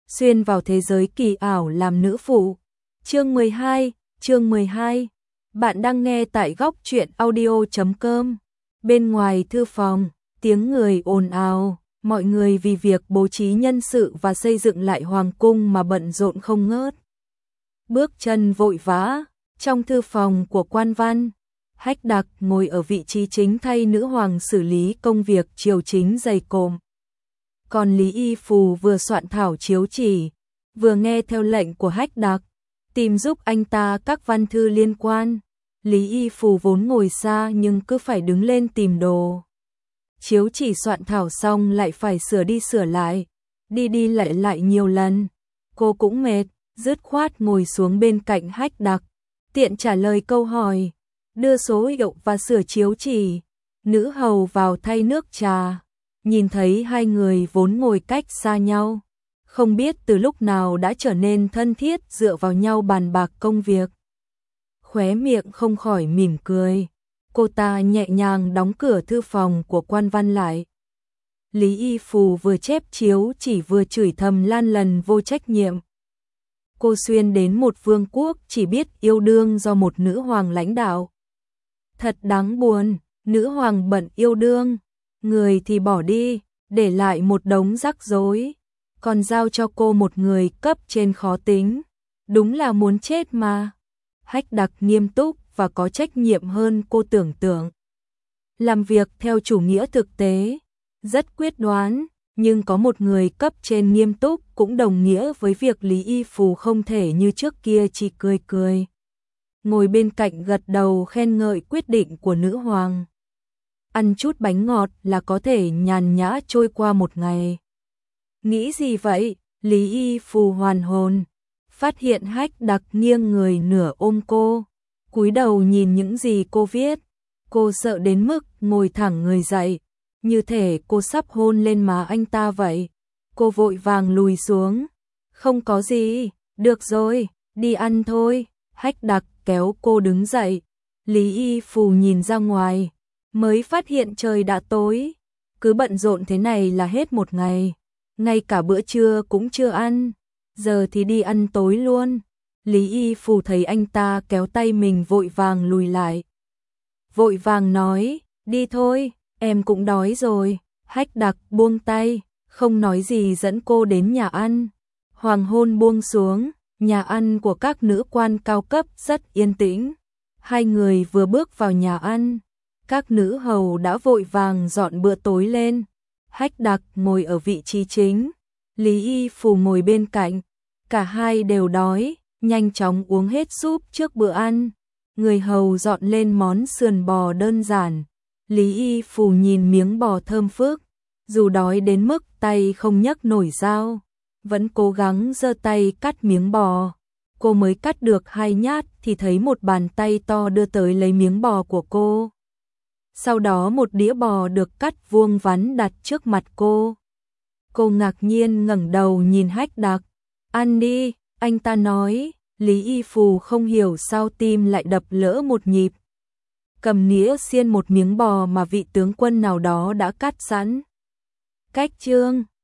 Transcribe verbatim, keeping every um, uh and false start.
xuyên vào thế giới kỳ ảo làm nữ phụ. Chương mười hai, chương mười hai. Bạn đang nghe tại góc truyện audio chấm com. Bên ngoài thư phòng, tiếng người ồn ào, mọi người vì việc bố trí nhân sự và xây dựng lại hoàng cung mà bận rộn không ngớt. Bước chân vội vã, trong thư phòng của quan văn, Hách Đặc ngồi ở vị trí chính thay nữ hoàng xử lý công việc triều chính dày cộm. Còn Lý Y Phù vừa soạn thảo chiếu chỉ, vừa nghe theo lệnh của Hách Đặc, tìm giúp anh ta các văn thư liên quan. Lý Y Phù vốn ngồi xa nhưng cứ phải đứng lên tìm đồ. Chiếu chỉ soạn thảo xong lại phải sửa đi sửa lại, đi đi lại lại nhiều lần. Cô cũng mệt, dứt khoát ngồi xuống bên cạnh Hách Đặc, tiện trả lời câu hỏi, đưa số hiệu và sửa chiếu chỉ. Nữ hầu vào thay nước trà, nhìn thấy hai người vốn ngồi cách xa nhau, không biết từ lúc nào đã trở nên thân thiết dựa vào nhau bàn bạc công việc. Khóe miệng không khỏi mỉm cười, cô ta nhẹ nhàng đóng cửa thư phòng của quan văn lại. Lý Y Phù vừa chép chiếu chỉ vừa chửi thầm lan lần vô trách nhiệm. Cô xuyên đến một vương quốc chỉ biết yêu đương do một nữ hoàng lãnh đạo. Thật đáng buồn, nữ hoàng bận yêu đương, người thì bỏ đi, để lại một đống rắc rối, còn giao cho cô một người cấp trên khó tính, đúng là muốn chết mà. Hách Đặc nghiêm túc và có trách nhiệm hơn cô tưởng tượng. Làm việc theo chủ nghĩa thực tế, rất quyết đoán, nhưng có một người cấp trên nghiêm túc cũng đồng nghĩa với việc Lý Y Phù không thể như trước kia chỉ cười cười. Ngồi bên cạnh gật đầu khen ngợi quyết định của nữ hoàng. Ăn chút bánh ngọt là có thể nhàn nhã trôi qua một ngày. Nghĩ gì vậy? Lý Y Phù hoàn hồn, phát hiện Hách Đặc nghiêng người nửa ôm cô, cúi đầu nhìn những gì cô viết. Cô sợ đến mức ngồi thẳng người dậy, như thể cô sắp hôn lên má anh ta vậy. Cô vội vàng lùi xuống. Không có gì, được rồi, đi ăn thôi. Hách Đặc kéo cô đứng dậy. Lý Y Phù nhìn ra ngoài, mới phát hiện trời đã tối. Cứ bận rộn thế này là hết một ngày, ngay cả bữa trưa cũng chưa ăn, giờ thì đi ăn tối luôn. Lý Y Phù thấy anh ta kéo tay mình vội vàng lùi lại. Vội vàng nói, đi thôi, em cũng đói rồi. Hách Đặc buông tay, không nói gì dẫn cô đến nhà ăn. Hoàng hôn buông xuống, nhà ăn của các nữ quan cao cấp rất yên tĩnh. Hai người vừa bước vào nhà ăn, các nữ hầu đã vội vàng dọn bữa tối lên. Hách Đặc ngồi ở vị trí chính, Lý Y Phù ngồi bên cạnh. Cả hai đều đói, nhanh chóng uống hết súp trước bữa ăn. Người hầu dọn lên món sườn bò đơn giản. Lý Y Phù nhìn miếng bò thơm phức, dù đói đến mức tay không nhấc nổi dao, vẫn cố gắng giơ tay cắt miếng bò. Cô mới cắt được hai nhát thì thấy một bàn tay to đưa tới lấy miếng bò của cô. Sau đó một đĩa bò được cắt vuông vắn đặt trước mặt cô. Cô ngạc nhiên ngẩng đầu nhìn Hách Đặc. Ăn đi, anh ta nói. Lý Y Phù không hiểu sao tim lại đập lỡ một nhịp. Cầm nĩa xiên một miếng bò mà vị tướng quân nào đó đã cắt sẵn. Cách chương,